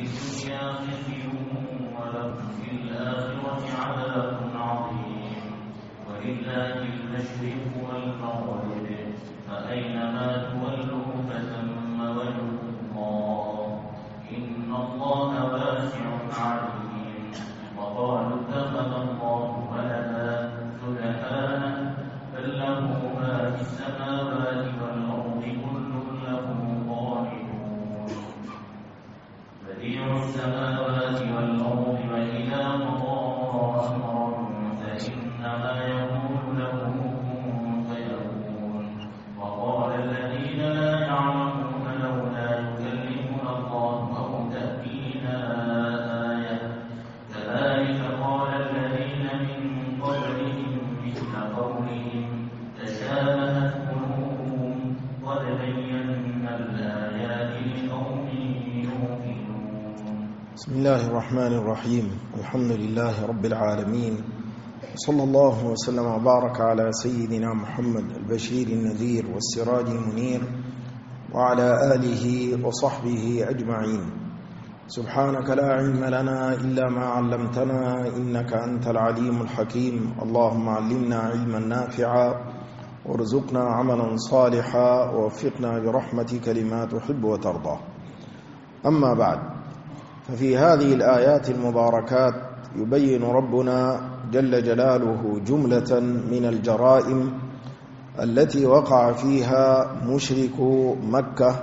الدنيا خزي ولهم في الآخرة عذاب عظيم ولله المشرق والمغرب فأينما تولوا فثم وجه الله إن الله واسع عليم وقالوا اتخذ الله ولدا سبحانه بل له ما في السماوات والأرض كل له قانتون بديع السماوات والأرض وإذا قضى أمرا فإنما يقول له كن فيكون وقال الذين لا يعلمون لولا يكلمنا الله أو تأتينا آية كذلك قال الذين من قبلهم مثل قولهم تشابهت قلوبهم قد بينا الآيات لقوم يوقنون. بسم الله الرحمن الرحيم. الحمد لله رب العالمين، صلى الله وسلم وبارك على سيدنا محمد البشير النذير والسراج المنير وعلى آله وصحبه أجمعين. سبحانك لا علم لنا إلا ما علمتنا إنك أنت العليم الحكيم. اللهم علمنا علما نافعا وارزقنا عملا صالحا ووفقنا برحمتك لما تحب وترضى. أما بعد، ففي هذه الآيات المباركات يبين ربنا جل جلاله جملة من الجرائم التي وقع فيها مشركو مكة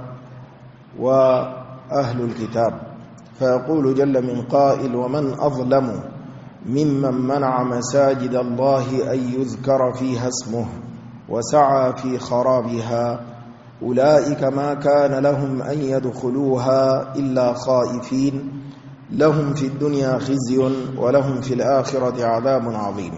وأهل الكتاب، فيقول جل من قائل: ومن أظلم ممن منع مساجد الله أن يذكر فيها اسمه وسعى في خرابها أولئك ما كان لهم أن يدخلوها إلا خائفين لهم في الدنيا خزي ولهم في الآخرة عذاب عظيم.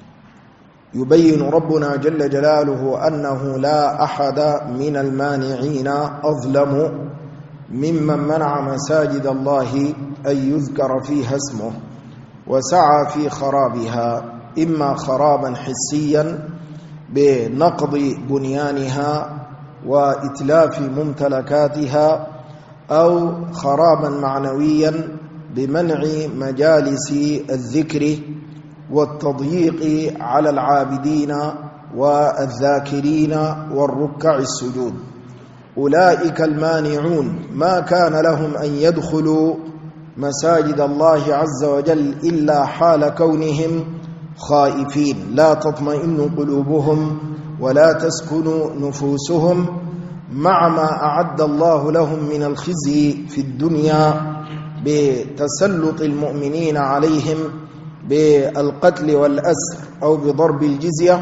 يبين ربنا جل جلاله أنه لا أحد من المانعين أظلم ممن منع مساجد الله أن يذكر فيها اسمه وسعى في خرابها، إما خرابا حسيا بنقض بنيانها وإتلاف ممتلكاتها، أو خرابا معنويا بمنع مجالس الذكر والتضييق على العابدين والذاكرين والركع السجود. أولئك المانعون ما كان لهم أن يدخلوا مساجد الله عز وجل إلا حال كونهم خائفين، لا تطمئن قلوبهم ولا تسكن نفوسهم مع ما أعد الله لهم من الخزي في الدنيا بتسلط المؤمنين عليهم بالقتل والأسر أو بضرب الجزية،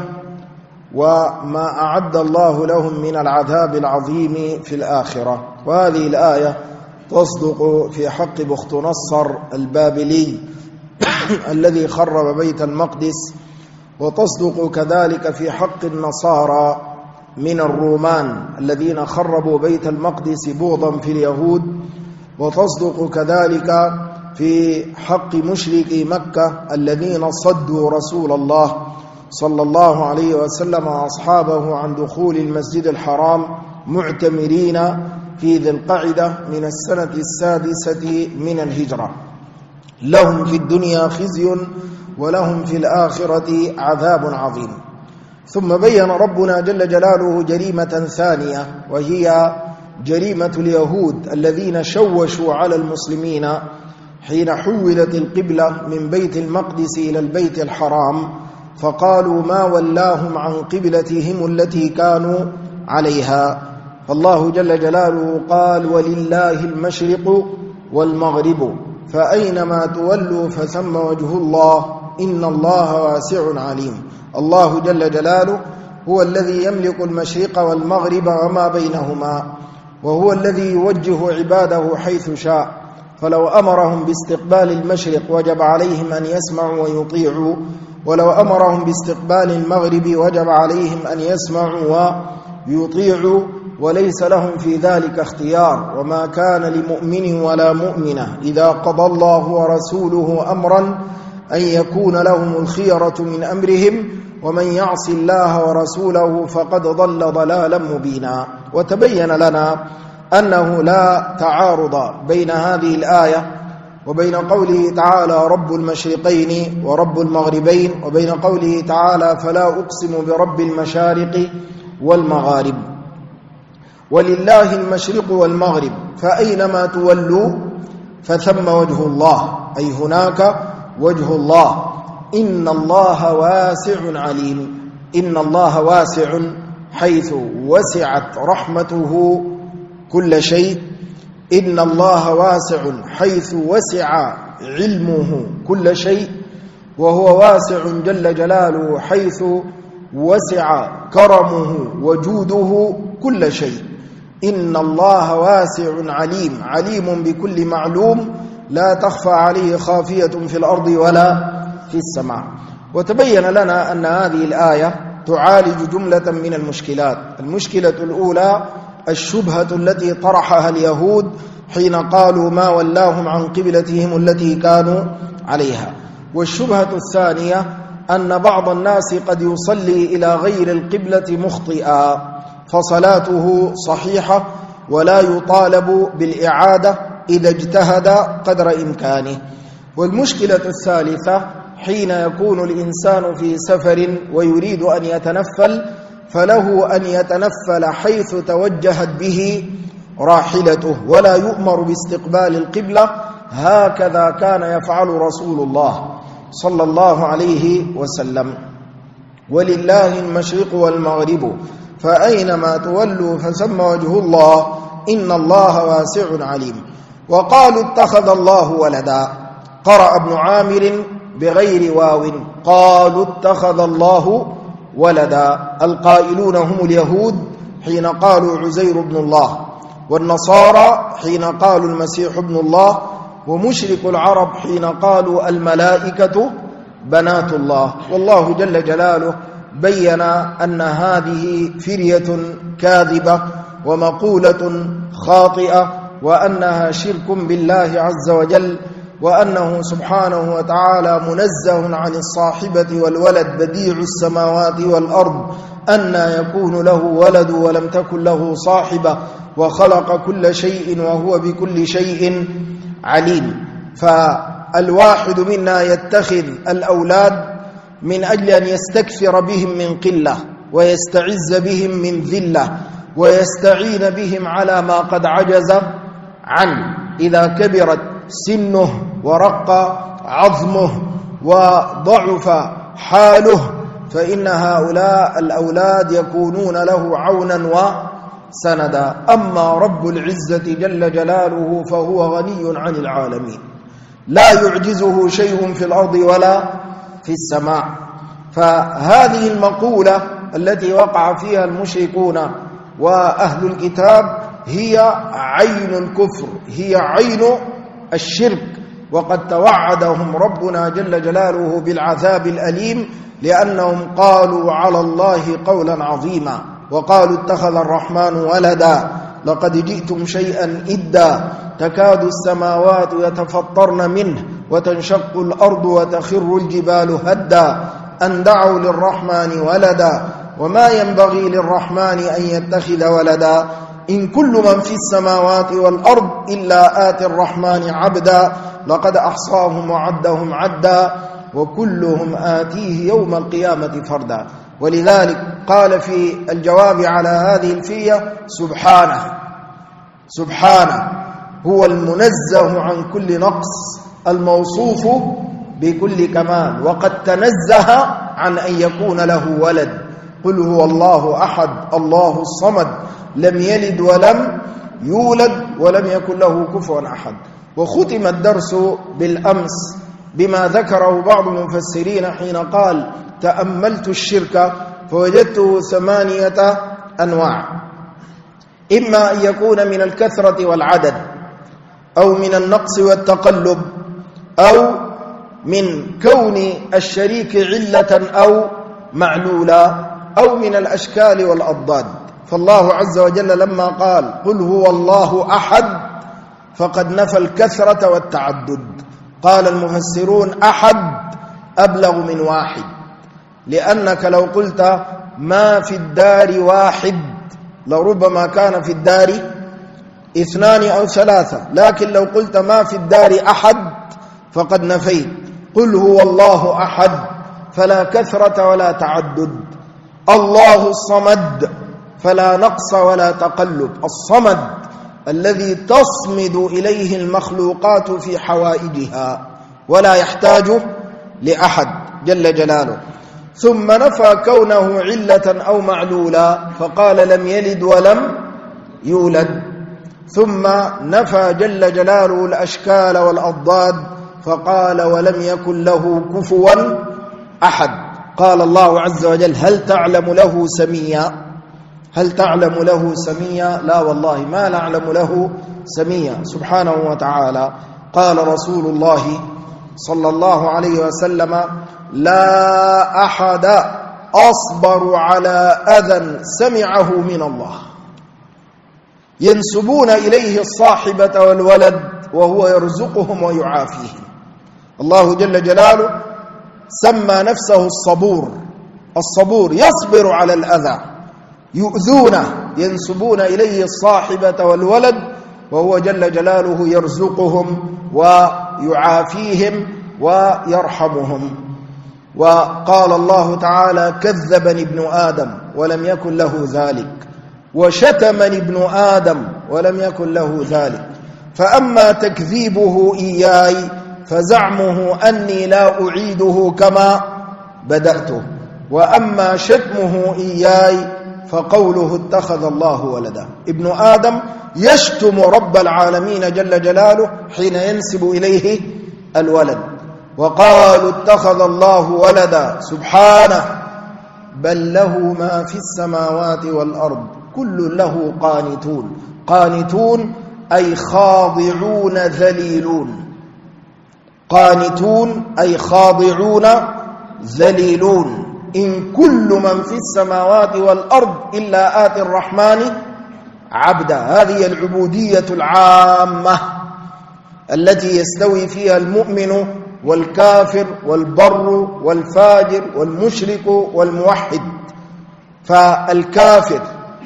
وما أعد الله لهم من العذاب العظيم في الآخرة. وهذه الآية تصدق في حق بخت نصر البابلي الذي خرب بيت المقدس، وتصدق كذلك في حق النصارى من الرومان الذين خربوا بيت المقدس بغضا في اليهود، وتصدق كذلك في حق مشركي مكة الذين صدوا رسول الله صلى الله عليه وسلم وأصحابه عن دخول المسجد الحرام معتمرين في ذي القعدة من السنة 6 من الهجرة. لهم في الدنيا خزي ولهم في الآخرة عذاب عظيم. ثم بين ربنا جل جلاله جريمة ثانية، وهي جريمة اليهود الذين شوشوا على المسلمين حين حولت القبلة من بيت المقدس إلى البيت الحرام، فقالوا ما ولاهم عن قبلتهم التي كانوا عليها. فالله جل جلاله قال: ولله المشرق والمغرب فأينما تولوا فثم وجه الله إن الله واسع عليم. الله جل جلاله هو الذي يملك المشرق والمغرب وما بينهما، وهو الذي يوجه عباده حيث شاء، فلو أمرهم باستقبال المشرق وجب عليهم أن يسمعوا ويطيعوا، ولو أمرهم باستقبال المغرب وجب عليهم أن يسمعوا ويطيعوا، وليس لهم في ذلك اختيار. وما كان لمؤمن ولا مؤمنة إذا قضى الله ورسوله أمرا أن يكون لهم الخيرة من أمرهم، ومن يعص الله ورسوله فقد ضل ضلالا مبينا. وتبين لنا أنه لا تعارض بين هذه الآية وبين قوله تعالى رب المشرقين ورب المغربين، وبين قوله تعالى فلا أقسم برب المشارق والمغارب. ولله المشرق والمغرب فأينما تولوا فثم وجه الله، أي هناك وجه الله. إن الله واسع عليم. إن الله واسع حيث وسعت رحمته كل شيء. إن الله واسع حيث وسع علمه كل شيء، وهو واسع جل جلاله حيث وسع كرمه وجوده كل شيء. إن الله واسع عليم، عليم بكل معلوم لا تخفى عليه خافية في الأرض ولا في السماء. وتبين لنا أن هذه الآية تعالج جملة من المشكلات. المشكلة الأولى الشبهة التي طرحها اليهود حين قالوا ما ولاهم عن قبلتهم التي كانوا عليها. والشبهة الثانية أن بعض الناس قد يصلي إلى غير القبلة مخطئا فصلاته صحيحة ولا يطالب بالإعادة إذا اجتهد قدر إمكانه. والمشكلة الثالثة حين يكون الإنسان في سفر ويريد أن يتنفل، فله أن يتنفل حيث توجهت به راحلته ولا يؤمر باستقبال القبلة. هكذا كان يفعل رسول الله صلى الله عليه وسلم. ولله المشرق والمغرب فأينما تولوا فثم وجه الله إن الله واسع عليم. وقالوا اتخذ الله ولدا. قرأ ابن عامر بغير واو، قالوا اتخذ الله ولدا. القائلون هم اليهود حين قالوا عزير ابن الله، والنصارى حين قالوا المسيح ابن الله، ومشرك العرب حين قالوا الملائكة بنات الله. والله جل جلاله بين أن هذه فرية كاذبة ومقولة خاطئة، وأنها شرك بالله عز وجل، وأنه سبحانه وتعالى منزه عن الصاحبة والولد بديع السماوات والأرض، أن يكون له ولد ولم تكن له صاحبة، وخلق كل شيء وهو بكل شيء عليم. فالواحد منا يتخذ الأولاد من أجل أن يستكثر بهم من قلة ويستعز بهم من ذلة ويستعين بهم على ما قد عجز عنه. إذا كبرت سنه ورق عظمه وضعف حاله فإن هؤلاء الأولاد يكونون له عونا وسندا. أما رب العزة جل جلاله فهو غني عن العالمين، لا يعجزه شيء في الأرض ولا في السماء. فهذه المقولة التي وقع فيها المشركون وأهل الكتاب هي عين الكفر، هي عين الشرك، وقد توعدهم ربنا جل جلاله بالعذاب الأليم لأنهم قالوا على الله قولا عظيما، وقالوا اتخذ الرحمن ولدا لقد جئتم شيئا إدا تكاد السماوات يتفطرن منه وتنشق الأرض وتخر الجبال هدا أن دعوا للرحمن ولدا وما ينبغي للرحمن أن يتخذ ولدا إن كل من في السماوات والأرض إلا آتي الرحمن عبدا لقد أحصاهم وعدهم عدا وكلهم آتيه يوم القيامة فردا. ولذلك قال في الجواب على هذه الفية سبحانه هو المنزه عن كل نقص الموصوف بكل كمال، وقد تنزه عن أن يكون له ولد. قل هو الله أحد الله الصمد لم يلد ولم يولد ولم يكن له كفوا أحد. وختم الدرس بالأمس بما ذكره بعض المفسرين حين قال تأملت الشرك فوجدته 8 أنواع، إما أن يكون من الكثرة والعدد، أو من النقص والتقلب، أو من كون الشريك علة أو معلولا، أو من الأشكال والأضداد. فالله عز وجل لما قال قل هو الله أحد فقد نفى الكثرة والتعدد. قال المفسرون أحد أبلغ من واحد، لأنك لو قلت ما في الدار واحد لربما كان في الدار 2 أو 3، لكن لو قلت ما في الدار أحد فقد نفيت. قل هو الله أحد، فلا كثرة ولا تعدد. الله الصمد، فلا نقص ولا تقلب. الصمد الذي تصمد إليه المخلوقات في حوائجها ولا يحتاج لأحد جل جلاله. ثم نفى كونه علة أو معلولا، فقال لم يلد ولم يولد. ثم نفى جل جلاله الأشكال والأضداد، فقال ولم يكن له كفوا أحد. قال الله عز وجل هل تعلم له سميا؟ هل تعلم له سميا؟ لا والله ما نعلم له سميا سبحانه وتعالى. قال رسول الله صلى الله عليه وسلم لا أحد أصبر على أذى سمعه من الله. ينسبون إليه الصاحبة والولد وهو يرزقهم ويعافيهم. الله جل جلاله سمى نفسه الصبور. الصبور يصبر على الأذى، يؤذونه، ينسبون إليه الصاحبة والولد وهو جل جلاله يرزقهم ويعافيهم ويرحمهم. وقال الله تعالى كذبني ابن آدم ولم يكن له ذلك، وشتمني ابن آدم ولم يكن له ذلك. فأما تكذيبه إياي فزعمه أني لا أعيده كما بدأته، وأما شتمه إياي فقوله اتخذ الله ولدا. ابن آدم يشتم رب العالمين جل جلاله حين ينسب إليه الولد، وقالوا اتخذ الله ولدا سبحانه بل له ما في السماوات والأرض كل له قانتون. قانتون أي خاضعون ذليلون. قانتون أي خاضعون ذليلون. إن كل من في السماوات والأرض إلا آتي الرحمن عبدا. هذه العبودية العامة التي يستوي فيها المؤمن والكافر والبر والفاجر والمشرك والموحد. فالكافر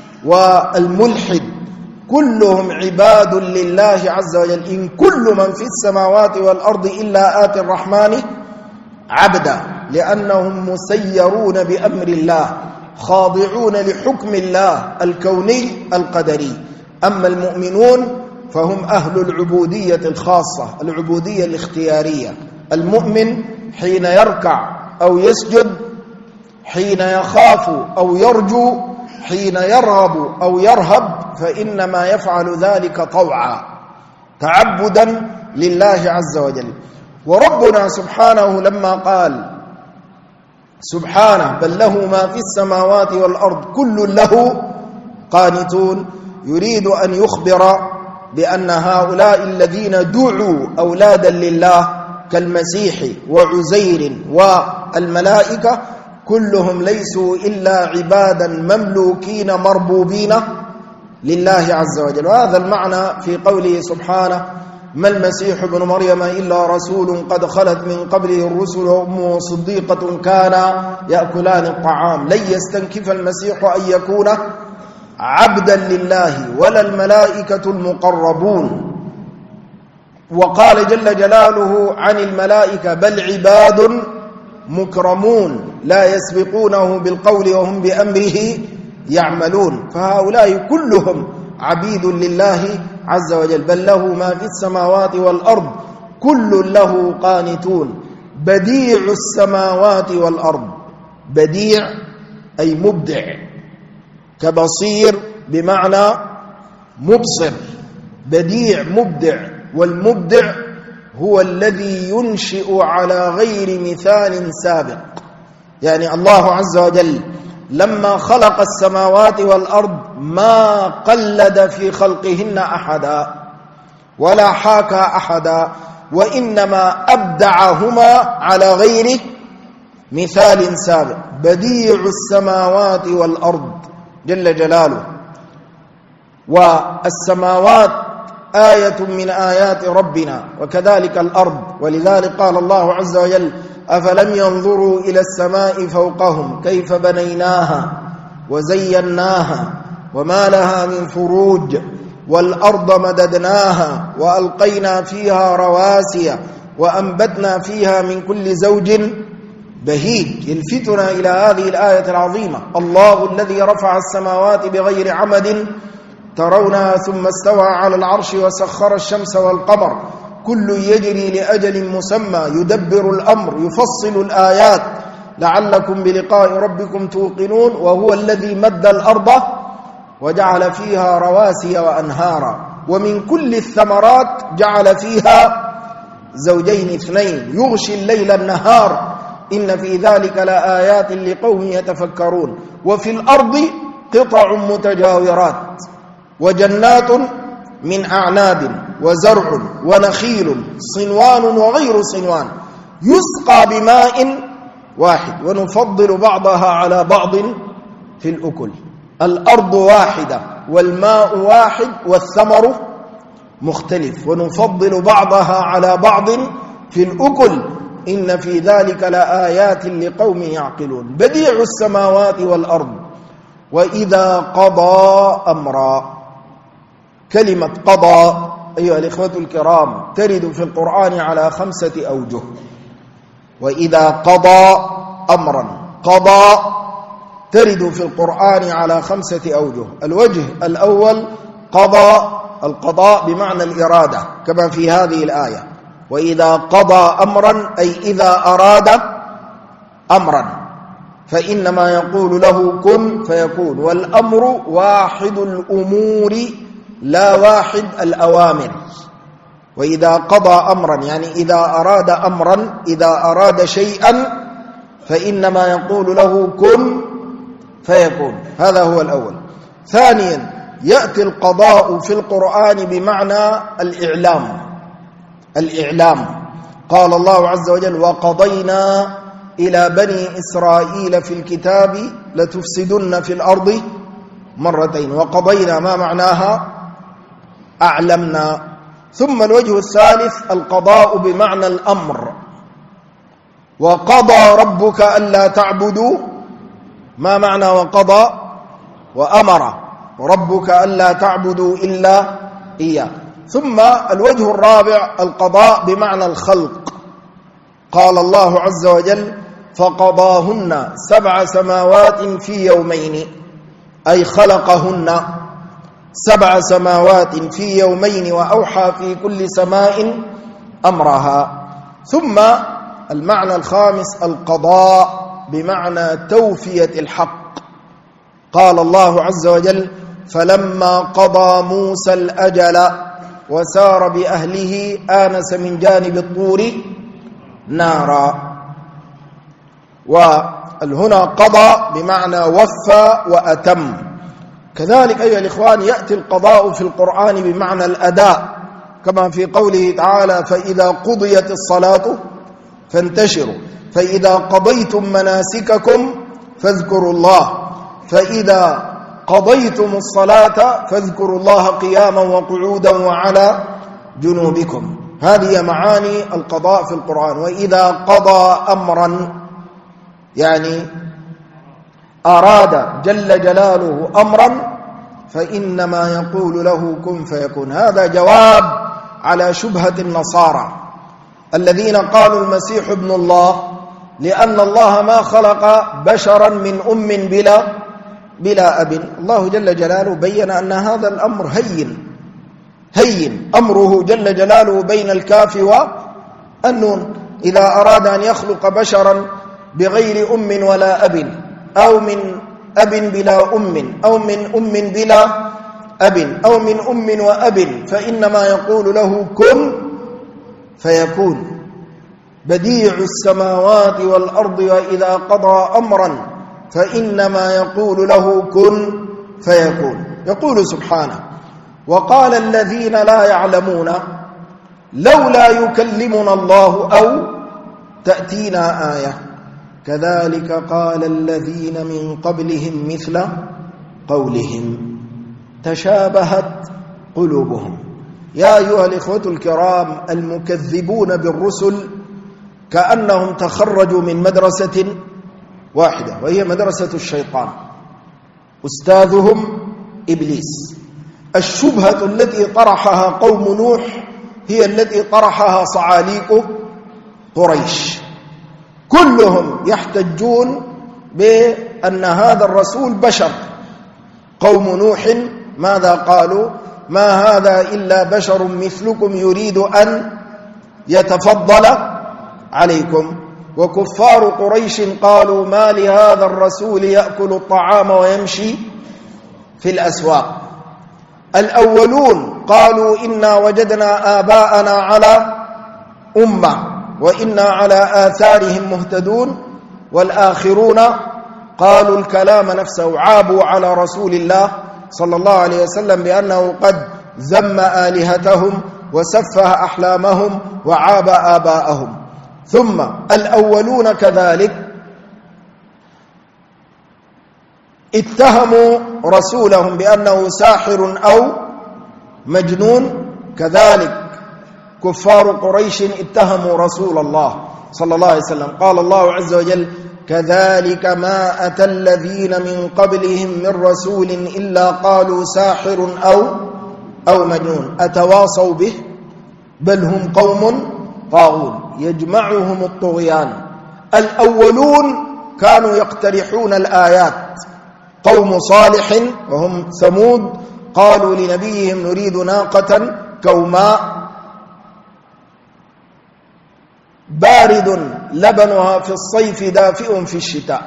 والملحد كلهم عباد لله عز وجل. إن كل من في السماوات والأرض إلا آتي الرحمن عبدا، لأنهم مسيرون بأمر الله، خاضعون لحكم الله الكوني القدري. أما المؤمنون فهم أهل العبودية الخاصة، العبودية الاختيارية. المؤمن حين يركع أو يسجد، حين يخاف أو يرجو، حين يرغب أو يرهب، فإنما يفعل ذلك طوعا تعبدا لله عز وجل. وربنا سبحانه لما قال سبحانه بل له ما في السماوات والأرض كل له قانتون، يريد أن يخبر بأن هؤلاء الذين دعوا أولادا لله كالمسيح وعزير والملائكة كلهم ليسوا إلا عبادا مملوكين مربوبين لله عز وجل. وهذا المعنى في قوله سبحانه ما المسيح ابن مريم إلا رسول قد خلت من قبله الرسل وأمه صديقة كانا يأكلان الطعام. لن يستنكف المسيح أن يكون عبدا لله ولا الملائكة المقربون. وقال جل جلاله عن الملائكة بل عباد مكرمون لا يسبقونه بالقول وهم بأمره يعملون. فهؤلاء كلهم عبيد لله عز وجل. بل له ما في السماوات والأرض كل له قانتون. بديع السماوات والأرض، بديع أي مبدع، كبصير بمعنى مبصر. بديع مبدع، والمبدع هو الذي ينشئ على غير مثال سابق. يعني الله عز وجل لما خلق السماوات والأرض ما قلد في خلقهن أحدا ولا حاكى أحدا، وإنما أبدعهما على غير مثال سابق. بديع السماوات والأرض جل جلاله. والسماوات آية من آيات ربنا، وكذلك الأرض. ولذلك قال الله عز وجل أفلم ينظروا إلى السماء فوقهم كيف بنيناها وزيناها وما لها من فروج والأرض مددناها وألقينا فيها رواسي وأنبتنا فيها من كل زوج بهيج. يلفتنا إلى هذه الآية العظيمة: الله الذي رفع السماوات بغير عمد ترونها ثم استوى على العرش وسخر الشمس والقمر كل يجري لأجل مسمى يدبر الأمر يفصل الآيات لعلكم بلقاء ربكم توقنون. وهو الذي مد الأرض وجعل فيها رواسي وأنهارا ومن كل الثمرات جعل فيها زوجين اثنين يغشي الليل النهار إن في ذلك لآيات لقوم يتفكرون. وفي الأرض قطع متجاورات وجنات من أعناب وزرع ونخيل صنوان وغير صنوان يسقى بماء واحد ونفضل بعضها على بعض في الأكل. الأرض واحدة والماء واحد والثمر مختلف ونفضل بعضها على بعض في الأكل إن في ذلك لآيات لقوم يعقلون. بديع السماوات والأرض وإذا قضى أمرا. كلمة قضى أيها الإخوة الكرام ترد في القرآن على 5 أوجه. وإذا قضى أمرا، قضى ترد في القرآن على 5 أوجه. الوجه الأول قضى، القضاء بمعنى الإرادة كما في هذه الآية: وإذا قضى أمرا أي إذا أراد أمرا فإنما يقول له كن فيكون. والأمر واحد الأمور لا واحد الأوامر. وإذا قضى أمرا يعني إذا أراد أمرا، إذا أراد شيئا فإنما يقول له كن فيكون. هذا هو الأول. ثانيا يأتي القضاء في القرآن بمعنى الإعلام. الإعلام قال الله عز وجل: وقضينا إلى بني إسرائيل في الكتاب لتفسدن في الأرض مرتين. وقضينا ما معناها؟ أعلمنا. ثم الوجه الثالث القضاء بمعنى الأمر. وقضى ربك ألا تعبدوا، ما معنى وقضى؟ وأمر ربك ألا تعبدوا إلا إياه. ثم الوجه الرابع القضاء بمعنى الخلق. قال الله عز وجل: فقضاهن 7 سماوات في يومين، أي خلقهن 7 سماوات في يومين وأوحى في كل سماء أمرها. ثم المعنى الخامس القضاء بمعنى توفية الحق. قال الله عز وجل: فلما قضى موسى الأجل وسار بأهله آنس من جانب الطور نارا. وهنا قضى بمعنى وفى وأتم. كذلك أيها الإخوان يأتي القضاء في القرآن بمعنى الأداء كما في قوله تعالى: فإذا قضيت الصلاة فانتشروا، فإذا قضيتم مناسككم فاذكروا الله، فإذا قضيتم الصلاة فاذكروا الله قياما وقعودا وعلى جنوبكم. هذه معاني القضاء في القرآن. وإذا قضى أمرا يعني أراد جل جلاله أمرا فإنما يقول له كن فيكون. هذا جواب على شبهة النصارى الذين قالوا المسيح ابن الله، لأن الله ما خلق بشرا من أم بلا أب. الله جل جلاله بين أن هذا الأمر هين أمره جل جلاله بين الكاف والنون. إذا أراد أن يخلق بشرا بغير أم ولا أب، أو من أب بلا أم، أو من أم بلا أب، أو من أم وأب، فإنما يقول له كن فيكون. بديع السماوات والأرض وإذا قضى أمرا فإنما يقول له كن فيكون. يقول سبحانه: وقال الذين لا يعلمون لولا يكلمنا الله أو تأتينا آية كذلك قال الذين من قبلهم مثل قولهم تشابهت قلوبهم. يا أيها الإخوة الكرام، المكذبون بالرسل كأنهم تخرجوا من مدرسة واحدة وهي مدرسة الشيطان. أستاذهم إبليس، الشبهة التي طرحها قوم نوح هي التي طرحها صعاليك قريش، كلهم يحتجون بأن هذا الرسول بشر. قوم نوح ماذا قالوا؟ ما هذا إلا بشر مثلكم يريد أن يتفضل عليكم. وكفار قريش قالوا ما لهذا الرسول يأكل الطعام ويمشي في الأسواق. الأولون قالوا إنا وجدنا آباءنا على أمة وإنا على آثارهم مهتدون، والآخرون قالوا الكلام نفسه، عابوا على رسول الله صلى الله عليه وسلم بأنه قد ذم آلهتهم وسفه أحلامهم وعاب آباءهم. ثم الأولون كذلك اتهموا رسولهم بأنه ساحر أو مجنون، كذلك كفار قريش اتهموا رسول الله صلى الله عليه وسلم. قال الله عز وجل كذلك ما أتى الذين من قبلهم من رسول إلا قالوا ساحر أو مجنون أتواصوا به بل هم قوم طاغون يجمعهم الطغيان. الأولون كانوا يقترحون الآيات، قوم صالح وهم ثمود قالوا لنبيهم نريد ناقة كوماء بارد لبنها في الصيف دافئ في الشتاء.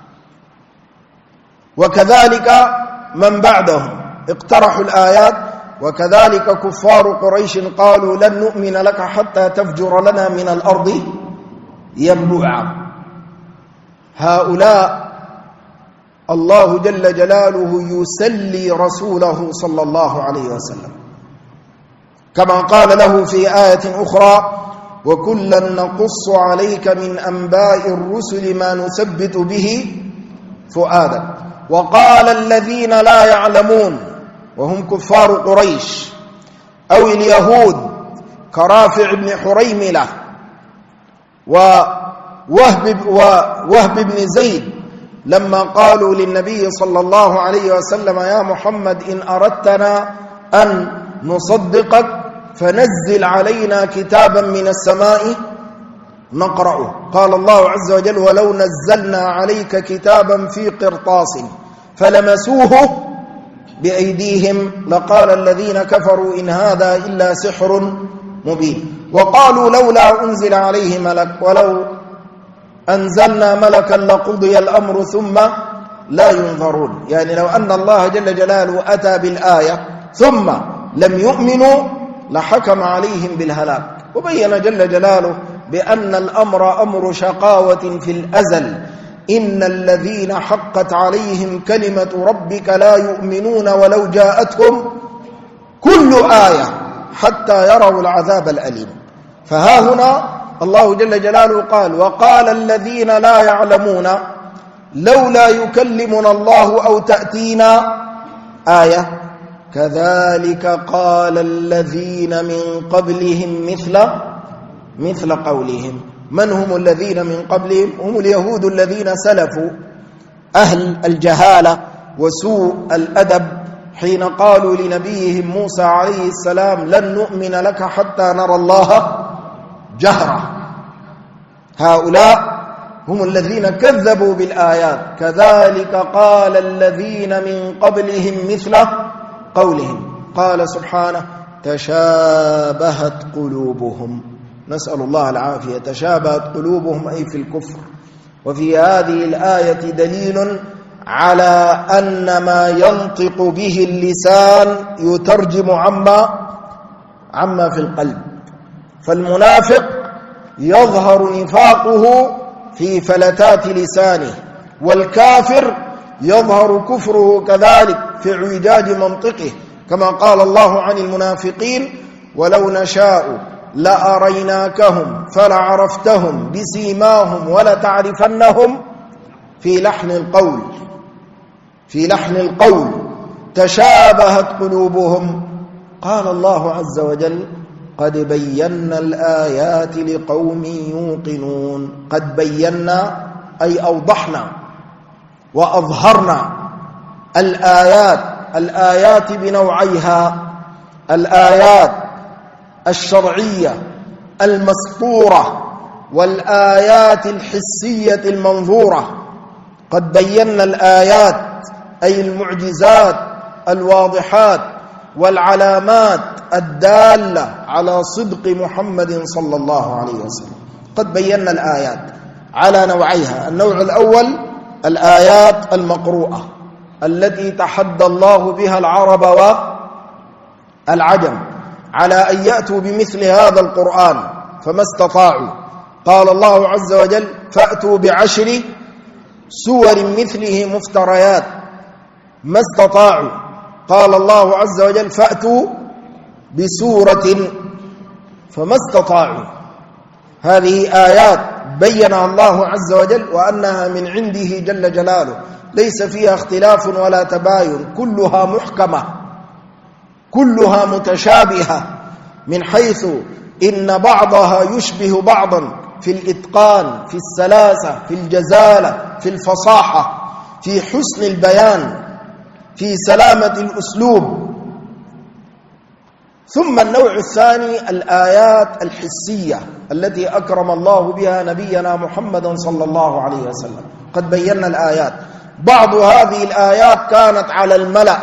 وكذلك من بعدهم اقترحوا الآيات، وكذلك كفار قريش قالوا لن نؤمن لك حتى تفجر لنا من الأرض ينبوعا. هؤلاء الله جل جلاله يسلي رسوله صلى الله عليه وسلم كما قال له في آية أخرى وكلا نقص عليك من أنباء الرسل ما نثبت به فؤادك. وقال الذين لا يعلمون وهم كفار قريش أو اليهود كرافع بن حريملة ووهب بن زيد لما قالوا للنبي صلى الله عليه وسلم يا محمد إن أردتنا أن نصدقك فنزل علينا كتابا من السماء نقرأه. قال الله عز وجل ولو نزلنا عليك كتابا في قرطاس فلمسوه بأيديهم لقال الذين كفروا إن هذا إلا سحر مبين. وقالوا لولا أنزل عليه ملك ولو أنزلنا ملكا لقضي الأمر ثم لا ينظرون. يعني لو أن الله جل جلاله أتى بالآية ثم لم يؤمنوا لحكم عليهم بالهلاك. وبين جل جلاله بأن الأمر أمر شقاوة في الأزل إن الذين حقت عليهم كلمة ربك لا يؤمنون ولو جاءتهم كل آية حتى يروا العذاب الأليم. فها هنا الله جل جلاله قال وقال الذين لا يعلمون لولا يكلمنا الله أو تأتينا آية كذلك قال الذين من قبلهم مثل قولهم. من هم الذين من قبلهم؟ هم اليهود الذين سلفوا أهل الجهالة وسوء الأدب حين قالوا لنبيهم موسى عليه السلام لن نؤمن لك حتى نرى الله جهرة. هؤلاء هم الذين كذبوا بالآيات. كذلك قال الذين من قبلهم مثل قولهم. قال سبحانه تشابهت قلوبهم، نسأل الله العافية. تشابهت قلوبهم أي في الكفر. وفي هذه الآية دليل على أن ما ينطق به اللسان يترجم عما في القلب. فالمنافق يظهر نفاقه في فلتات لسانه، والكافر يظهر كفره كذلك في اعوجاج منطقه، كما قال الله عن المنافقين ولو نشاء لأريناكهم فلعرفتهم بسيماهم ولتعرفنهم في لحن القول تشابهت قلوبهم. قال الله عز وجل قد بينا الآيات لقوم يوقنون. قد بينا أي أوضحنا وأظهرنا الآيات الآيات بنوعيها: الآيات الشرعية المسطورة والآيات الحسية المنظورة. قد بينا الآيات أي المعجزات الواضحات والعلامات الدالة على صدق محمد صلى الله عليه وسلم. قد بينا الآيات على نوعيها: النوع الأول الآيات المقروءة التي تحدى الله بها العرب والعجم على أن يأتوا بمثل هذا القرآن فما استطاعوا. قال الله عز وجل: فأتوا بعشر سور مثله مفتريات. ما استطاعوا. قال الله عز وجل: فأتوا بسورة، فما استطاعوا. هذه آيات بينها الله عز وجل وأنها من عنده جل جلاله، ليس فيها اختلاف ولا تباين، كلها محكمة، كلها متشابهة، من حيث إن بعضها يشبه بعضا في الإتقان، في السلاسة، في الجزالة، في الفصاحة، في حسن البيان، في سلامة الأسلوب. ثم النوع الثاني الآيات الحسية التي أكرم الله بها نبينا محمدا صلى الله عليه وسلم. قد بينا الآيات. بعض هذه الآيات كانت على الملأ،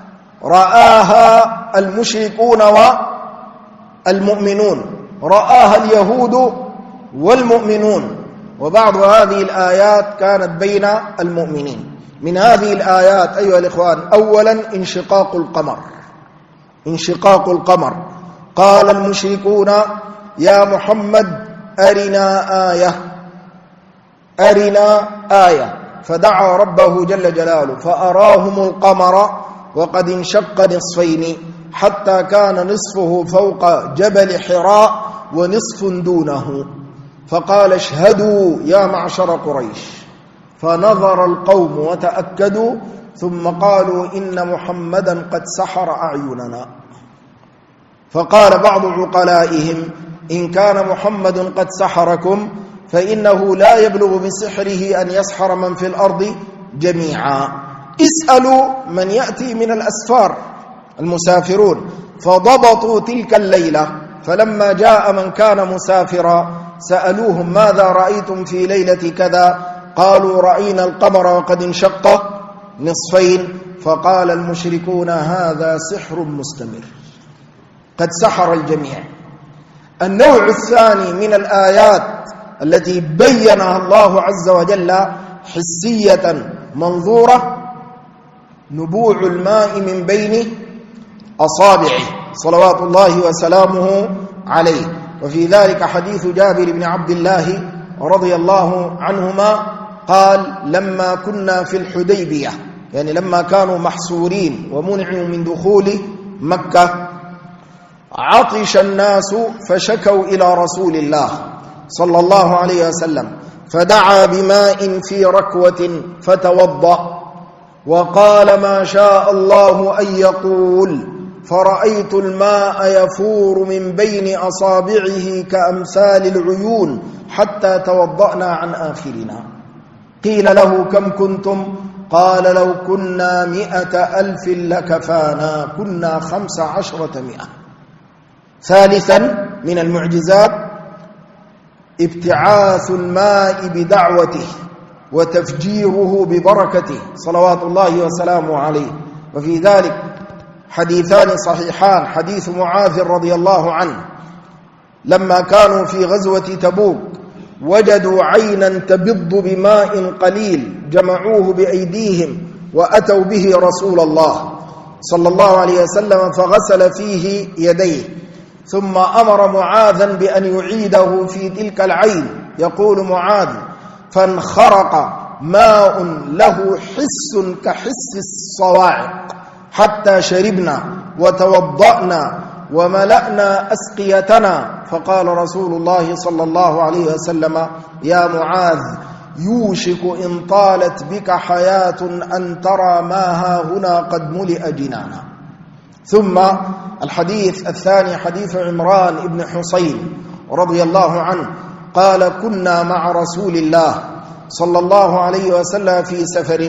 رآها المشركون والمؤمنون، رآها اليهود والمؤمنون، وبعض هذه الآيات كانت بين المؤمنين. من هذه الآيات أيها الإخوان: أولا انشقاق القمر. انشقاق القمر. قال المشركون: يا محمد أرنا آية، أرنا آية، فدعا ربه جل جلاله فأراهم القمر وقد انشق نصفين حتى كان نصفه فوق جبل حراء ونصف دونه، فقال: اشهدوا يا معشر قريش. فنظر القوم وتأكدوا ثم قالوا: إن محمدا قد سحر أعيننا. فقال بعض عقلائهم: إن كان محمد قد سحركم فإنه لا يبلغ بسحره أن يسحر من في الأرض جميعا. اسألوا من يأتي من الأسفار المسافرون. فضبطوا تلك الليلة، فلما جاء من كان مسافرا سألوهم: ماذا رأيتم في ليلة كذا؟ قالوا: رأينا القمر وقد انشق نصفين. فقال المشركون: هذا سحر مستمر، قد سحر الجميع. النوع الثاني من الآيات التي بينها الله عز وجل حسية منظورة: نبوع الماء من بين أصابعه صلوات الله وسلامه عليه. وفي ذلك حديث جابر بن عبد الله رضي الله عنهما قال: لما كنا في الحديبية، يعني لما كانوا محصورين ومنعوا من دخول مكة، عطش الناس فشكوا إلى رسول الله صلى الله عليه وسلم، فدعا بماء في ركوة فتوضأ وقال: ما شاء الله أن يقول، فرأيت الماء يفور من بين أصابعه كأمثال العيون حتى توضأنا عن آخرنا. قيل له: كم كنتم؟ قال: لو كنا 100,000 لكفانا، كنا 15,000. ثالثا من المعجزات ابتعاث الماء بدعوته وتفجيره ببركته صلوات الله وسلامه عليه. وفي ذلك حديثان صحيحان: حديث معاذ رضي الله عنه لما كانوا في غزوة تبوك وجدوا عينا تبض بماء قليل، جمعوه بأيديهم وأتوا به رسول الله صلى الله عليه وسلم فغسل فيه يديه، ثم أمر معاذا بأن يعيده في تلك العين. يقول معاذ: فانخرق ماء له حس كحس الصواعق حتى شربنا وتوضأنا وملأنا أسقيتنا. فقال رسول الله صلى الله عليه وسلم: يا معاذ، يوشك إن طالت بك حياة أن ترى ما ها هنا قد ملئ جنانا. ثم الحديث الثاني حديث عمران بن حسين رضي الله عنه قال: كنا مع رسول الله صلى الله عليه وسلم في سفر،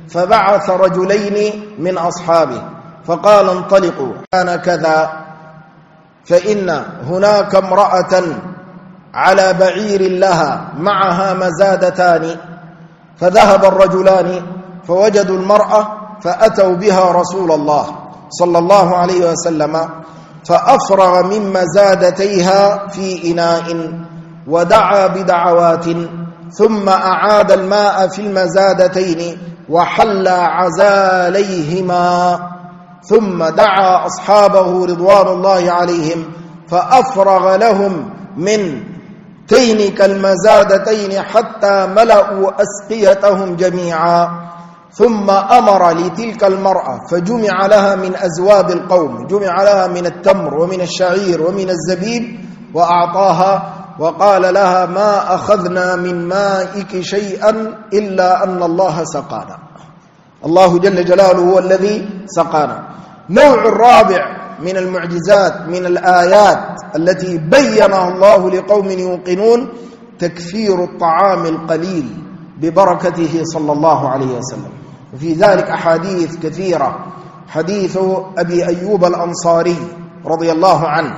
فبعث رجلين من أصحابه فقال انطلقوا كان كذا، فإن هناك امرأة على بعير لها معها مزادتان. فذهب الرجلان فوجدوا المرأة فأتوا بها رسول الله صلى الله عليه وسلم، فأفرغ من مزادتيها في إناء ودعا بدعوات، ثم أعاد الماء في المزادتين وحل عزاليهما، ثم دعا أصحابه رضوان الله عليهم فأفرغ لهم من تينك المزادتين حتى ملأوا أسقيتهم جميعا، ثم أمر لتلك المرأة فجمع لها من أزواد القوم، جمع لها من التمر ومن الشعير ومن الزبيب وأعطاها، وقال لها ما أخذنا من مائك شيئا إلا أن الله سقانا. الله جل جلاله هو الذي سقانا. نوع الرابع من المعجزات من الآيات التي بينها الله لقوم يوقنون تكثير الطعام القليل ببركته صلى الله عليه وسلم. وفي ذلك أحاديث كثيرة. حديث أبي أيوب الأنصاري رضي الله عنه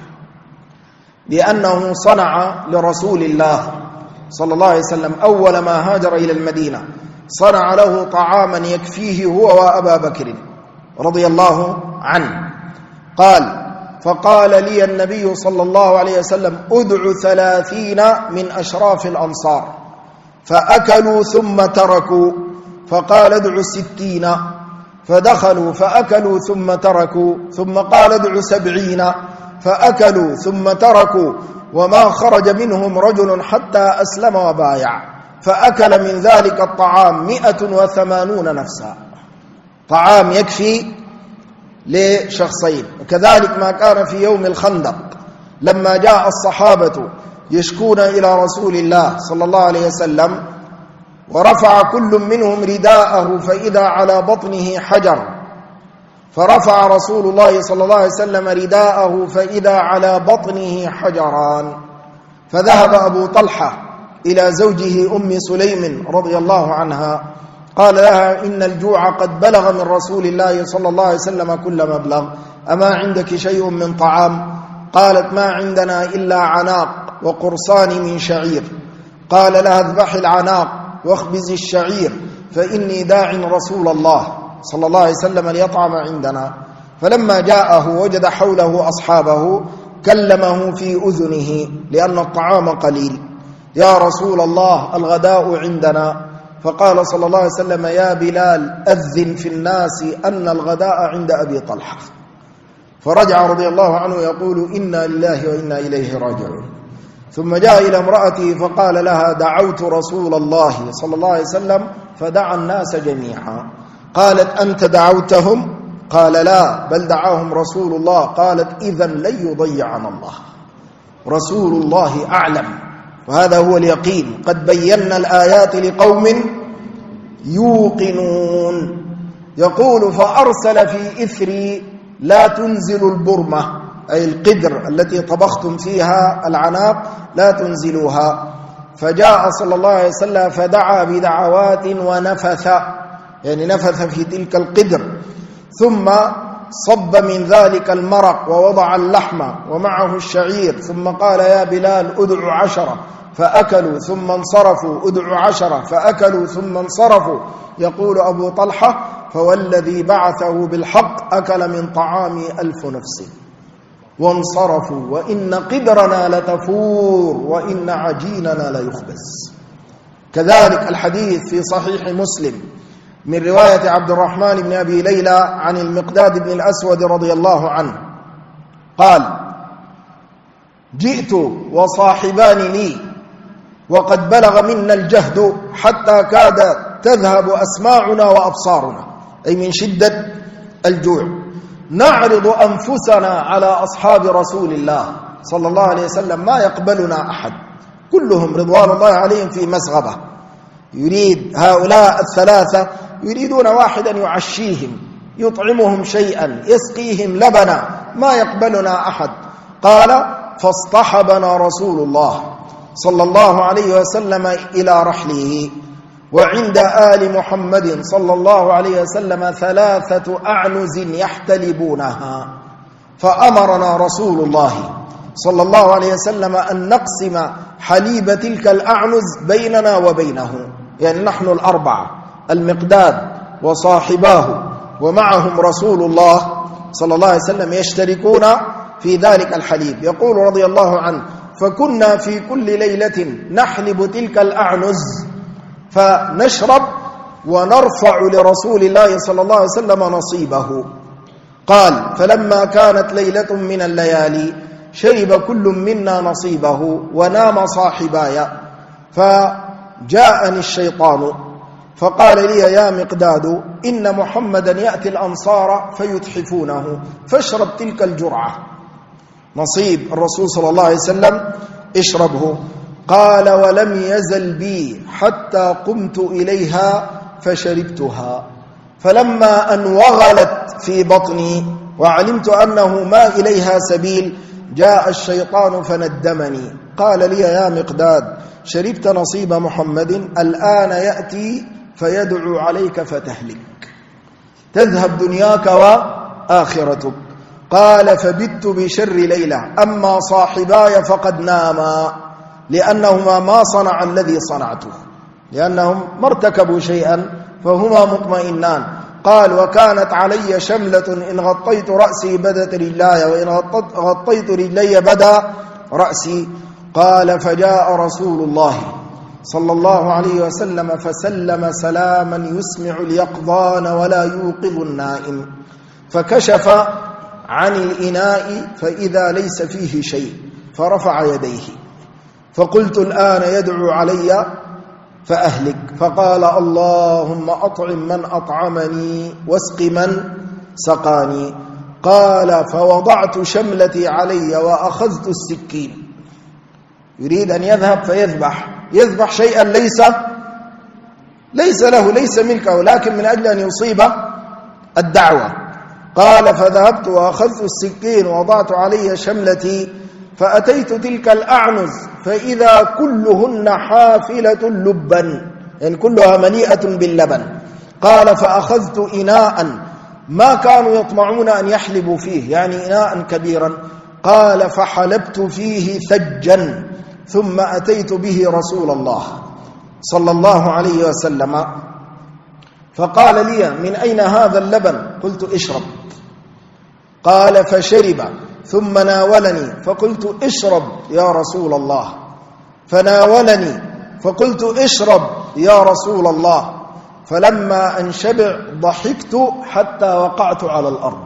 لأنه صنع لرسول الله صلى الله عليه وسلم أول ما هاجر إلى المدينة، صنع له طعاما يكفيه هو وأبا بكر رضي الله عنه. قال فقال لي النبي صلى الله عليه وسلم ادع 30 من أشراف الأنصار، فأكلوا ثم تركوا، فقال ادع 60، فدخلوا فأكلوا ثم تركوا، ثم قال ادع 70، فأكلوا ثم تركوا، وما خرج منهم رجل حتى أسلم وبايع، فأكل من ذلك الطعام 180 نفسا، طعام يكفي لشخصين. وكذلك ما كان في يوم الخندق لما جاء الصحابة يشكون إلى رسول الله صلى الله عليه وسلم، ورفع كل منهم رداءه فإذا على بطنه حجر، فرفع رسول الله صلى الله عليه وسلم رداءه فإذا على بطنه حجران، فذهب أبو طلحة إلى زوجه أم سليم رضي الله عنها قال لها إن الجوع قد بلغ من رسول الله صلى الله عليه وسلم كل مبلغ، أما عندك شيء من طعام؟ قالت ما عندنا إلا عناق وقرصان من شعير. قال لها اذبحي العناق واخبزي الشعير فإني داع رسول الله صلى الله عليه وسلم ليطعم عندنا. فلما جاءه وجد حوله أصحابه كلمه في أذنه لأن الطعام قليل، يا رسول الله الغداء عندنا. فقال صلى الله عليه وسلم يا بلال أذن في الناس أن الغداء عند أبي طلحة. فرجع رضي الله عنه يقول إنا لله وإنا إليه راجعون. ثم جاء إلى امرأته فقال لها دعوت رسول الله صلى الله عليه وسلم فدعا الناس جميعا. قالت أنت دعوتهم؟ قال لا بل دعاهم رسول الله. قالت إذن لن يضيعنا الله، رسول الله أعلم. وهذا هو اليقين. قد بينا الآيات لقوم يوقنون. يقول فأرسل في إثري لا تنزل البرمة، أي القدر التي طبختم فيها العناق لا تنزلوها. فجاء صلى الله عليه وسلم فدعا بدعوات ونفث، يعني نفث في تلك القدر، ثم صب من ذلك المرق ووضع اللحم ومعه الشعير، ثم قال يا بلال ادع 10 فأكلوا ثم انصرفوا، ادع 10 فأكلوا ثم انصرفوا. يقول أبو طلحة فوالذي بعثه بالحق أكل من طعامي 1000 نفس وانصرفوا، وإن قدرنا لتفور وإن عجيننا ليخبز. كذلك الحديث في صحيح مسلم من رواية عبد الرحمن بن أبي ليلى عن المقداد بن الأسود رضي الله عنه قال جئت وصاحبان لي وقد بلغ منا الجهد حتى كاد تذهب أسماعنا وأبصارنا، أي من شدة الجوع، نعرض أنفسنا على أصحاب رسول الله صلى الله عليه وسلم ما يقبلنا أحد، كلهم رضوان الله عليهم في مسغبة. يريد هؤلاء الثلاثة يريدون واحدا يعشيهم يطعمهم شيئا يسقيهم لبنا، ما يقبلنا أحد. قال فاصطحبنا رسول الله صلى الله عليه وسلم إلى رحله، وعند آل محمد صلى الله عليه وسلم 3 أعنز يحتلبونها، فأمرنا رسول الله صلى الله عليه وسلم أن نقسم حليب تلك الأعنز بيننا وبينه، يعني نحن 4 المقداد وصاحباه ومعهم رسول الله صلى الله عليه وسلم يشتركون في ذلك الحليب. يقول رضي الله عنه: فكنا في كل ليلة نحلب تلك الأعنز فنشرب ونرفع لرسول الله صلى الله عليه وسلم نصيبه. قال: فلما كانت ليلة من الليالي شرب كل منا نصيبه ونام صاحباي، فجاءني الشيطان فقال لي: يا مقداد، إن محمدا يأتي الأنصار فيتحفونه، فاشرب تلك الجرعة، نصيب الرسول صلى الله عليه وسلم اشربه. قال: ولم يزل بي حتى قمت إليها فشربتها، فلما أن وغلت في بطني وعلمت أنه ما إليها سبيل جاء الشيطان فندمني. قال لي: يا مقداد، شربت نصيب محمد، الآن يأتي فيدعو عليك فتهلك، تذهب دنياك وآخرتك. قال: فبت بشر ليلة، أما صاحباي فقد ناما، لأنهما ما صنع الذي صنعته، لأنهم ما ارتكبوا شيئا فهما مطمئنان. قال: وكانت علي شملة إن غطيت رأسي بدت رجلاي، وإن غطيت رجلي بدا رأسي. قال: فجاء رسول الله صلى الله عليه وسلم فسلم سلاما يسمع اليقظان ولا يوقظ النائم، فكشف عن الإناء فإذا ليس فيه شيء، فرفع يديه، فقلت: الآن يدعو علي فأهلك. فقال: اللهم أطعم من أطعمني واسق من سقاني. قال: فوضعت شملتي علي وأخذت السكين، يريد أن يذهب يذبح شيئا ليس له، ليس ملكه، لكن من أجل أن يصيب الدعوة. قال: فذهبت وأخذت السكين ووضعت علي شملتي، فأتيت تلك الأعنز فإذا كلهن حافلة لبا، يعني كلها مليئة باللبن. قال: فأخذت إناء ما كانوا يطمعون أن يحلبوا فيه، يعني إناء كبيرا. قال: فحلبت فيه ثجا، ثم أتيت به رسول الله صلى الله عليه وسلم، فقال لي: من أين هذا اللبن؟ قلت: اشرب. قال: فشرب، ثم ناولني، فقلت: اشرب يا رسول الله، فناولني، فقلت: اشرب يا رسول الله. فلما أن شبع ضحكت حتى وقعت على الأرض،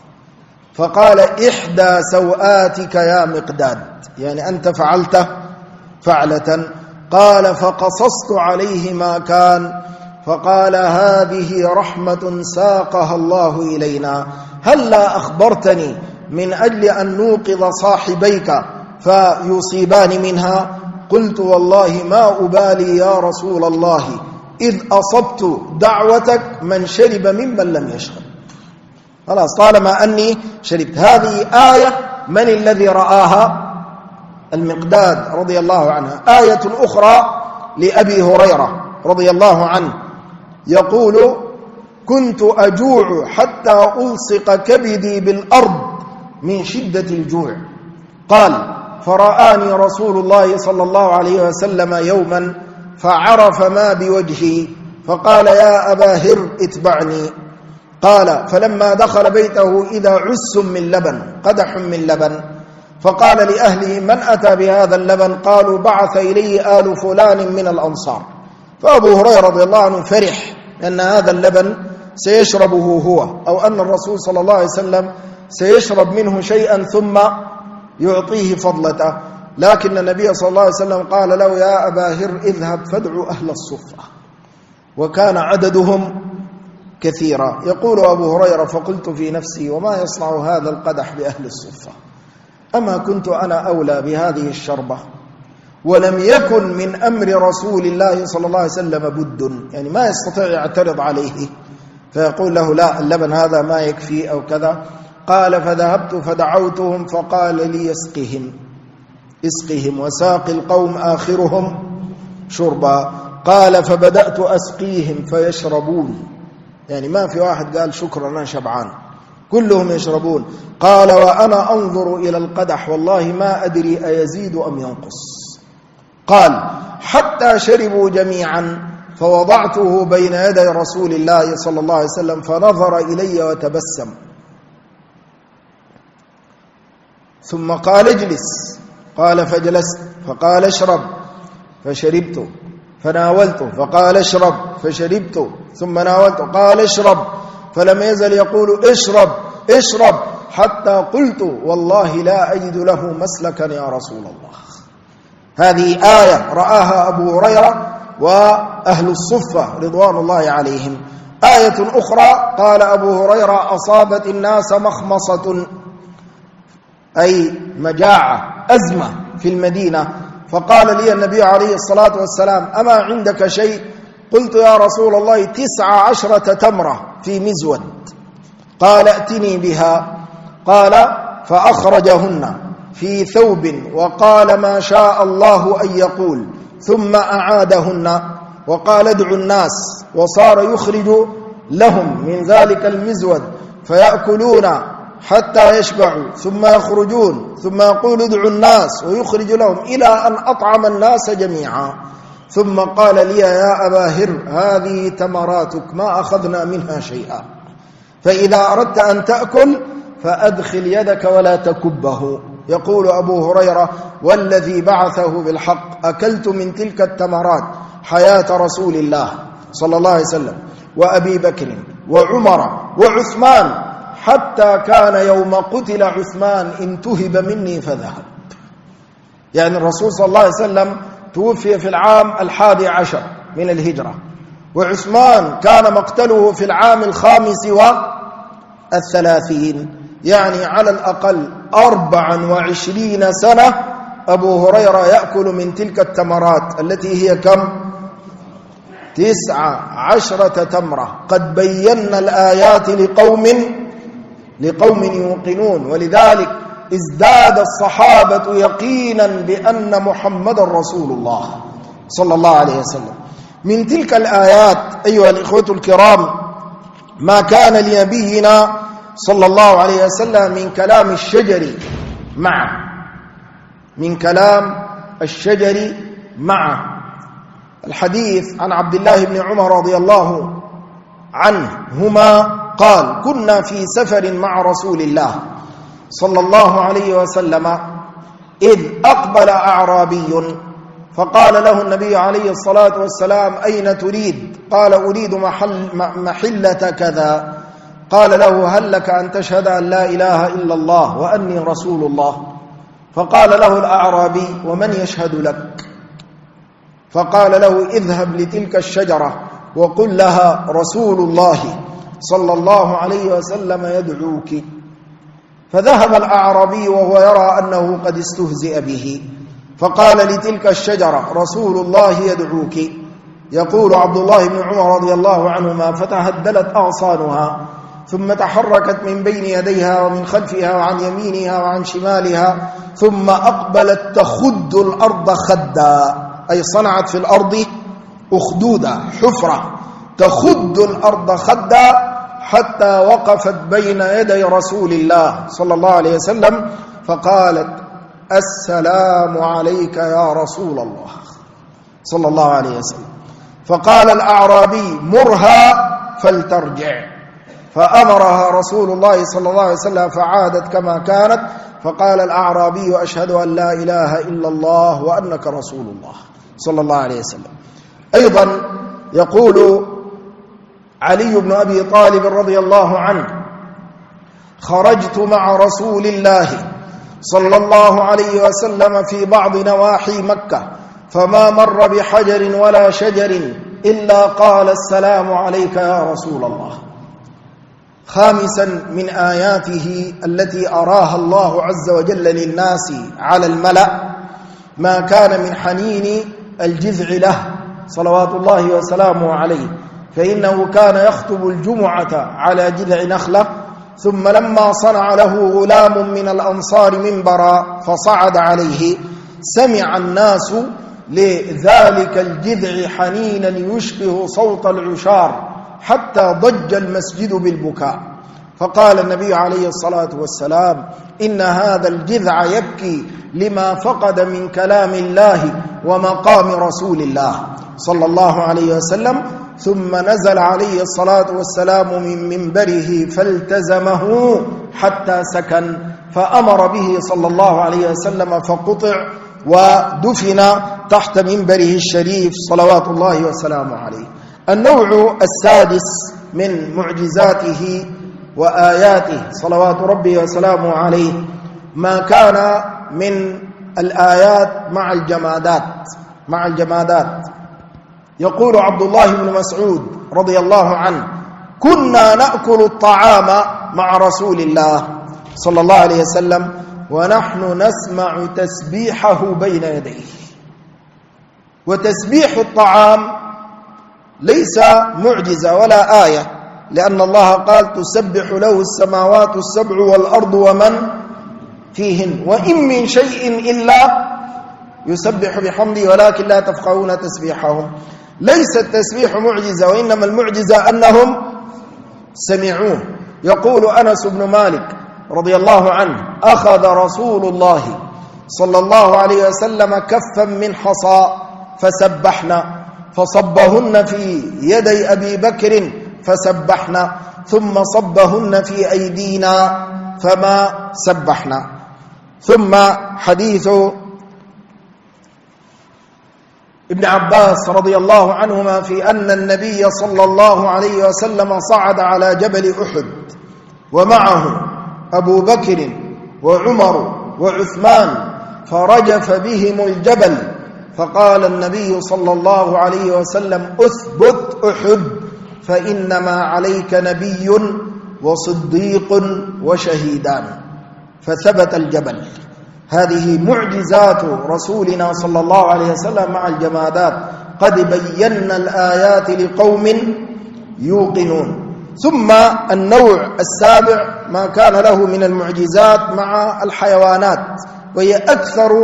فقال: إحدى سوآتك يا مقداد، يعني أنت فعلت فعلة. قال: فقصصت عليه ما كان، فقال: هذه رحمة ساقها الله إلينا، هلا أخبرتني من أجل أن نوقظ صاحبيك فيصيبان منها؟ قلت: والله ما أبالي يا رسول الله، إذ أصبت دعوتك من شرب ممن لم يشرب، خلاص طالما أني شربت. هذه آية من الذي رآها؟ المقداد رضي الله عنه. آية أخرى لأبي هريرة رضي الله عنه يقول: كنت أجوع حتى ألصق كبدي بالأرض من شدة الجوع. قال: فرآني رسول الله صلى الله عليه وسلم يوما فعرف ما بوجهي، فقال: يا أبا هر اتبعني. قال: فلما دخل بيته إذا عس من لبن، قدح من لبن، فقال لأهله: من أتى بهذا اللبن؟ قالوا: بعث إليه آل فلان من الأنصار. فأبو هريرة رضي الله عنه فرح أن هذا اللبن سيشربه هو، أو أن الرسول صلى الله عليه وسلم سيشرب منه شيئا ثم يعطيه فضلته. لكن النبي صلى الله عليه وسلم قال له: يا أبا هر اذهب فادعوا أهل الصفة، وكان عددهم كثيرا. يقول أبو هريرة: فقلت في نفسي: وما يصنع هذا القدح بأهل الصفة؟ أما كنت أنا أولى بهذه الشربة؟ ولم يكن من أمر رسول الله صلى الله عليه وسلم بد، يعني ما يستطيع يعترض عليه فيقول له: لا، اللبن هذا ما يكفي أو كذا. قال: فذهبت فدعوتهم، فقال لي: اسقهم، وساق القوم آخرهم شربا. قال فبدأت أسقيهم فيشربون، يعني ما في واحد قال شكرا أنا شبعان، كلهم يشربون. قال وأنا أنظر إلى القدح والله ما أدري أيزيد أم ينقص. قال حتى شربوا جميعا فوضعته بين يدي رسول الله صلى الله عليه وسلم فنظر إلي وتبسم، ثم قال اجلس، قال فجلست، فقال اشرب فشربت، فناولته، فقال اشرب فشربت، ثم ناولته، قال اشرب، فلم يزل يقول اشرب اشرب حتى قلت والله لا أجد له مسلكا يا رسول الله. هذه آية رآها أبو هريرة وأهل الصفة رضوان الله عليهم. آية أخرى قال أبو هريرة أصابت الناس مخمصة، أي مجاعة، أزمة في المدينة، فقال لي النبي عليه الصلاة والسلام أما عندك شيء؟ قلت يا رسول الله 19 تمرة في مزود. قال ائتني بها. قال فأخرجهن في ثوب وقال ما شاء الله أن يقول، ثم أعادهن وقال ادعوا الناس، وصار يخرج لهم من ذلك المزود فيأكلون حتى يشبعوا ثم يخرجون، ثم يقول ادعوا الناس ويخرج لهم إلى أن أطعم الناس جميعا. ثم قال لي يا أبا هر هذه تمراتك ما أخذنا منها شيئا، فإذا أردت أن تأكل فأدخل يدك ولا تكبه. يقول أبو هريرة والذي بعثه بالحق أكلت من تلك التمرات حياة رسول الله صلى الله عليه وسلم وأبي بكر وعمر وعثمان، حتى كان يوم قتل عثمان انتهب مني فذهب. يعني الرسول صلى الله عليه وسلم توفي في العام 11 من الهجرة، وعثمان كان مقتله في العام 35، يعني على الأقل 24 سنة أبو هريرة يأكل من تلك التمرات التي هي كم؟ 19 تمرة. قد بينا الآيات لقوم يوقنون، ولذلك ازداد الصحابة يقينا بأن محمد رسول الله صلى الله عليه وسلم. من تلك الآيات أيها الإخوة الكرام ما كان لنبينا صلى الله عليه وسلم من كلام الشجر معه، الحديث عن عبد الله بن عمر رضي الله عنهما قال كنا في سفر مع رسول الله صلى الله عليه وسلم إذ أقبل أعرابي فقال له النبي عليه الصلاة والسلام أين تريد؟ قال أريد محلة كذا. قال له هل لك أن تشهد أن لا إله إلا الله وأني رسول الله؟ فقال له الأعرابي ومن يشهد لك؟ فقال له اذهب لتلك الشجرة وقل لها رسول الله صلى الله عليه وسلم يدعوك. فذهب الأعرابي وهو يرى أنه قد استهزئ به، فقال لتلك الشجرة رسول الله يدعوك. يقول عبد الله بن عمر رضي الله عنهما فتهدلت أغصانها ثم تحركت من بين يديها ومن خلفها وعن يمينها وعن شمالها، ثم أقبلت تخد الأرض خدا، أي صنعت في الأرض أخدودا حفرة، تخد الأرض خدا حتى وقفت بين يدي رسول الله صلى الله عليه وسلم فقالت السلام عليك يا رسول الله صلى الله عليه وسلم. فقال الأعرابي مرها فلترجع، فأمرها رسول الله صلى الله عليه وسلم فعادت كما كانت. فقال الأعرابي أشهد أن لا إله إلا الله وأنك رسول الله صلى الله عليه وسلم. أيضا يقول علي بن أبي طالب رضي الله عنه خرجت مع رسول الله صلى الله عليه وسلم في بعض نواحي مكة فما مر بحجر ولا شجر إلا قال السلام عليك يا رسول الله. خامسا من آياته التي أراها الله عز وجل للناس على الملأ ما كان من حنين الجذع له صلوات الله وسلامه عليه، فإنه كان يخطب الجمعة على جذع نخلة، ثم لما صنع له غلام من الأنصار منبرا فصعد عليه سمع الناس لذلك الجذع حنينا يشبه صوت العشار حتى ضج المسجد بالبكاء. فقال النبي عليه الصلاة والسلام: إن هذا الجذع يبكي لما فقد من كلام الله ومقام رسول الله صلى الله عليه وسلم. ثم نزل عليه الصلاة والسلام من منبره فالتزمه حتى سكن، فأمر به صلى الله عليه وسلم فقطع ودفن تحت منبره الشريف صلوات الله وسلامه عليه. النوع السادس من معجزاته وآياته صلوات ربي وسلامه عليه ما كان من الآيات مع الجمادات. يقول عبد الله بن مسعود رضي الله عنه: كنا نأكل الطعام مع رسول الله صلى الله عليه وسلم ونحن نسمع تسبيحه بين يديه. وتسبيح الطعام ليس معجزة ولا آية، لأن الله قال: تسبح له السماوات السبع والأرض ومن فيهن وإن من شيء إلا يسبح بحمده ولكن لا تفقهون تسبيحهم. ليس التسبيح معجزة، وإنما المعجزة أنهم سمعوه. يقول أنس بن مالك رضي الله عنه: أخذ رسول الله صلى الله عليه وسلم كفا من حصى فسبحنا، فصبهن في يدي أبي بكر فسبحنا، ثم صبهن في أيدينا فما سبحنا. ثم حديث ابن عباس رضي الله عنهما في أن النبي صلى الله عليه وسلم صعد على جبل أحد ومعه أبو بكر وعمر وعثمان فرجف بهم الجبل، فقال النبي صلى الله عليه وسلم: أثبت أحد فإنما عليك نبي وصديق وشهيدان، فثبت الجبل. هذه معجزات رسولنا صلى الله عليه وسلم مع الجمادات. قد بينا الآيات لقوم يوقنون. ثم النوع السابع ما كان له من المعجزات مع الحيوانات، وهي أكثر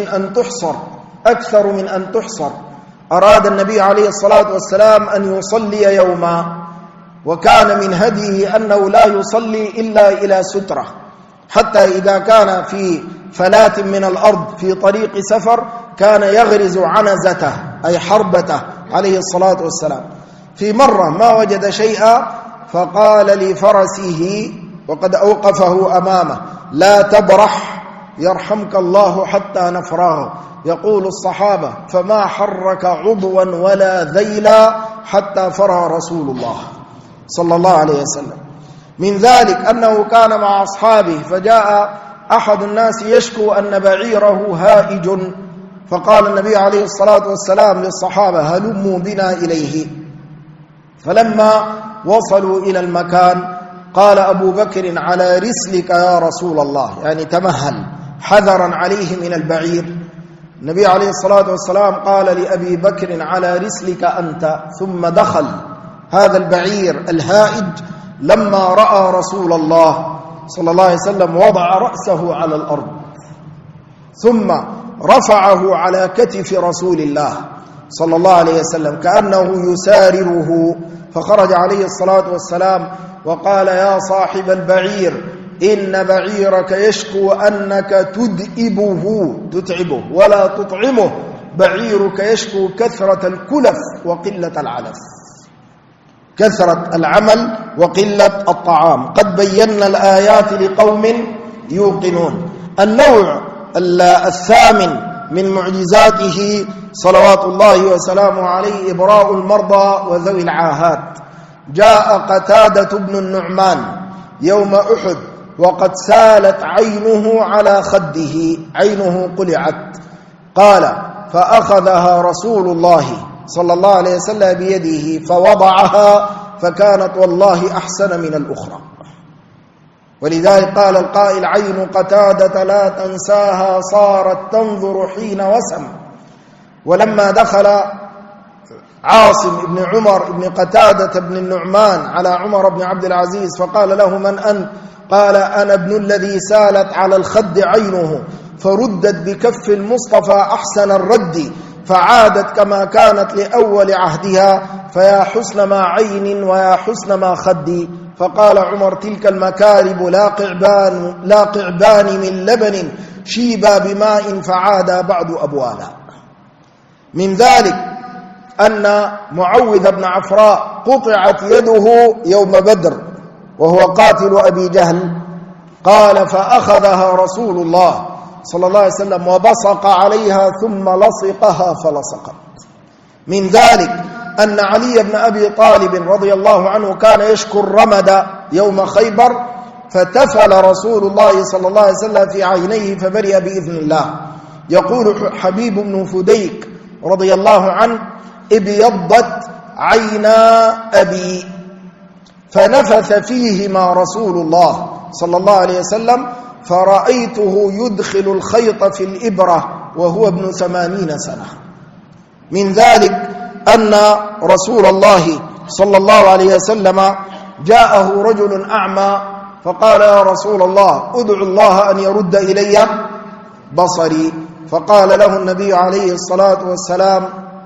من أن تحصر. أراد النبي عليه الصلاة والسلام أن يصلي يوما، وكان من هديه أنه لا يصلي إلا إلى سترة، حتى إذا كان في فلاة من الأرض في طريق سفر كان يغرز عنزته أي حربته عليه الصلاة والسلام. في مرة ما وجد شيئا فقال لفرسه وقد أوقفه أمامه: لا تبرح يرحمك الله حتى نفراه. يقول الصحابة: فما حرك عضوا ولا ذيلا حتى فرى رسول الله صلى الله عليه وسلم. من ذلك أنه كان مع أصحابه، فجاء أحد الناس يشكو أن بعيره هائج، فقال النبي عليه الصلاة والسلام للصحابة: هلموا بنا إليه. فلما وصلوا إلى المكان قال أبو بكر: على رسلك يا رسول الله، يعني تمهل حذرا عليه من البعير. النبي عليه الصلاة والسلام قال لأبي بكر: على رسلك أنت. ثم دخل هذا البعير الهائج. لما رأى رسول الله صلى الله عليه وسلم وضع رأسه على الأرض، ثم رفعه على كتف رسول الله صلى الله عليه وسلم كأنه يسارره، فخرج عليه الصلاة والسلام وقال: يا صاحب البعير، إن بعيرك يشكو أنك تتعبه ولا تطعمه، بعيرك يشكو كثرة الكلف وقلة العلف، كثرة العمل وقلة الطعام. قد بينا الآيات لقوم يوقنون. النوع الثامن من معجزاته صلوات الله وسلامه عليه إبراء المرضى وذوي العاهات. جاء قتادة بن النعمان يوم أحد وقد سالت عينه على خده، عينه قلعت. قال: فأخذها رسول الله صلى الله عليه وسلم بيده فوضعها، فكانت والله أحسن من الأخرى. ولذلك قال القائل: عين قتادة لا تنساها، صارت تنظر حين وسم. ولما دخل عاصم بن عمر بن قتادة بن النعمان على عمر بن عبد العزيز فقال له: من أنت؟ قال: أنا ابن الذي سالت على الخد عينه، فردت بكف المصطفى أحسن الرد، فعادت كما كانت لأول عهدها، فيا حسن ما عين ويا حسن ما خد. فقال عمر: تلك المكارب لا قعبان من لبن شيبا بماء فعادا بعد أبوالا. من ذلك أن معوذ بن عفراء قطعت يده يوم بدر وهو قاتل أبي جهل، قال: فأخذها رسول الله صلى الله عليه وسلم وبصق عليها ثم لصقها فلصقت. من ذلك أن علي بن أبي طالب رضي الله عنه كان يشكو الرمد يوم خيبر، فتفل رسول الله صلى الله عليه وسلم في عينيه فبرئ بإذن الله. يقول حبيب بن فديك رضي الله عنه: ابيضت عينا أبي فنفث فيهما رسول الله صلى الله عليه وسلم فرأيته يدخل الخيط في الإبرة وهو ابن 80 سنة. من ذلك أن رسول الله صلى الله عليه وسلم جاءه رجل أعمى فقال: يا رسول الله ادعو الله أن يرد إلي بصري. فقال له النبي عليه الصلاة والسلام: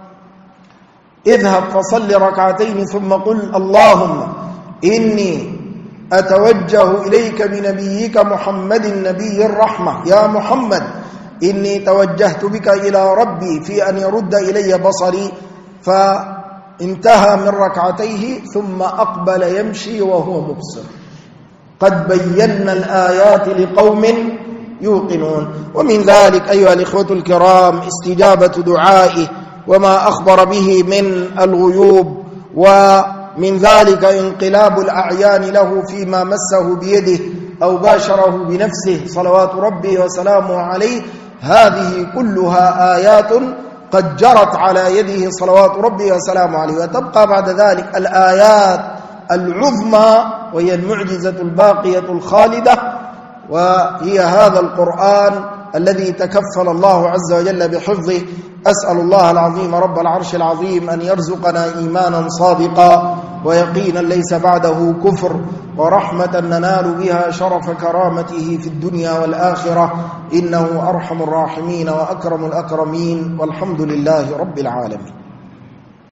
اذهب فصل ركعتين ثم قل: اللهم إني أتوجه إليك بنبيك محمد نبي الرحمة، يا محمد إني توجهت بك إلى ربي في أن يرد إلي بصري. فانتهى من ركعتيه ثم أقبل يمشي وهو مبصر. قد بينا الآيات لقوم يوقنون. ومن ذلك أيها الإخوة الكرام استجابة دعائه وما أخبر به من الغيوب، ومن ذلك انقلاب الأعيان له فيما مسه بيده أو باشره بنفسه صلوات ربي وسلامه عليه. هذه كلها آيات قد جرت على يده صلوات ربي وسلامه عليه. وتبقى بعد ذلك الآيات العظمى وهي المعجزة الباقية الخالدة، وهي هذا القرآن الذي تكفل الله عز وجل بحفظه. أسأل الله العظيم رب العرش العظيم أن يرزقنا إيمانا صادقا ويقينا ليس بعده كفر، ورحمة ننال بها شرف كرامته في الدنيا والآخرة، إنه أرحم الراحمين وأكرم الأكرمين، والحمد لله رب العالمين.